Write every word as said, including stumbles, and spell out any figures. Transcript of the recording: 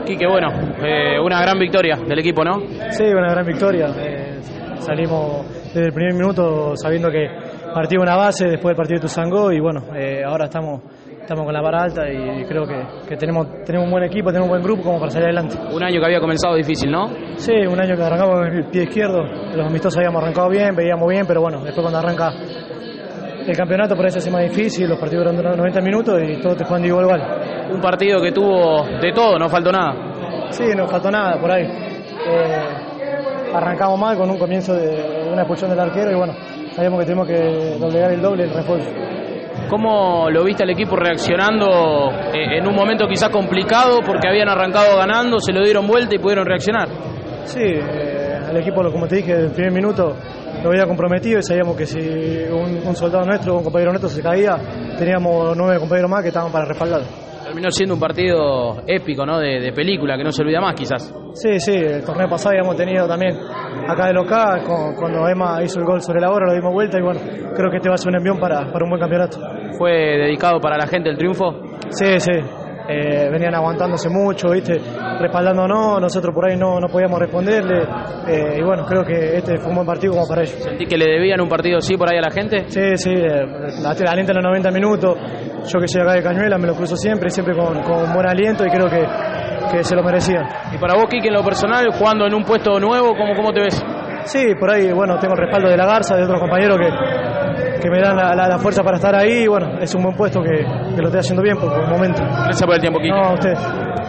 Quique, bueno, eh, una gran victoria del equipo, ¿no? Sí, una gran victoria. Eh, salimos desde el primer minuto sabiendo que partido una base después del partido de Tuzangó y bueno, eh, ahora estamos, estamos con la vara alta y creo que, que tenemos, tenemos un buen equipo, tenemos un buen grupo como para salir adelante. Un año que había comenzado difícil, ¿no? Sí, un año que arrancamos con el pie izquierdo, los amistosos habíamos arrancado bien, veíamos bien, pero bueno, después cuando arranca el campeonato por eso se hace más difícil, los partidos duran noventa minutos y todos te juegan de igual a igual. Un partido que tuvo de todo, no faltó nada. Sí, no faltó nada por ahí. Eh, arrancamos mal con un comienzo de una expulsión del arquero y bueno, sabíamos que teníamos que doblegar el doble el refuerzo. ¿Cómo lo viste al equipo reaccionando en un momento quizás complicado porque habían arrancado ganando, se lo dieron vuelta y pudieron reaccionar? Sí, eh, al equipo, como te dije, desde el primer minuto lo había comprometido y sabíamos que si un, un soldado nuestro, un compañero nuestro se caía, teníamos nueve compañeros más que estaban para respaldarlo. Terminó siendo un partido épico, ¿no? De, de película, que no se olvida más quizás. Sí, sí, el torneo pasado habíamos tenido también acá de local, con, cuando Emma hizo el gol sobre la hora, lo dimos vuelta y bueno, creo que este va a ser un envión para, para un buen campeonato. ¿Fue dedicado para la gente el triunfo? Sí, sí. Eh, venían aguantándose mucho, ¿viste? Respaldándonos, nosotros por ahí no, no podíamos responderle eh, y bueno, creo que este fue un buen partido como para ellos. ¿Sentí que le debían un partido así por ahí a la gente? Sí, sí, eh, la, la alienta en los noventa minutos, yo que soy acá de Cañuelas me lo cruzo siempre, siempre con, con buen aliento y creo que, que se lo merecían. Y para vos, Quique, en lo personal, jugando en un puesto nuevo, ¿cómo, cómo te ves? Sí, por ahí, bueno, tengo el respaldo de la Garza, de otros compañeros que, que me dan la, la, la fuerza para estar ahí y bueno, es un buen puesto que, que lo estoy haciendo bien por el momento. Gracias por el tiempo, Quique. No, a usted.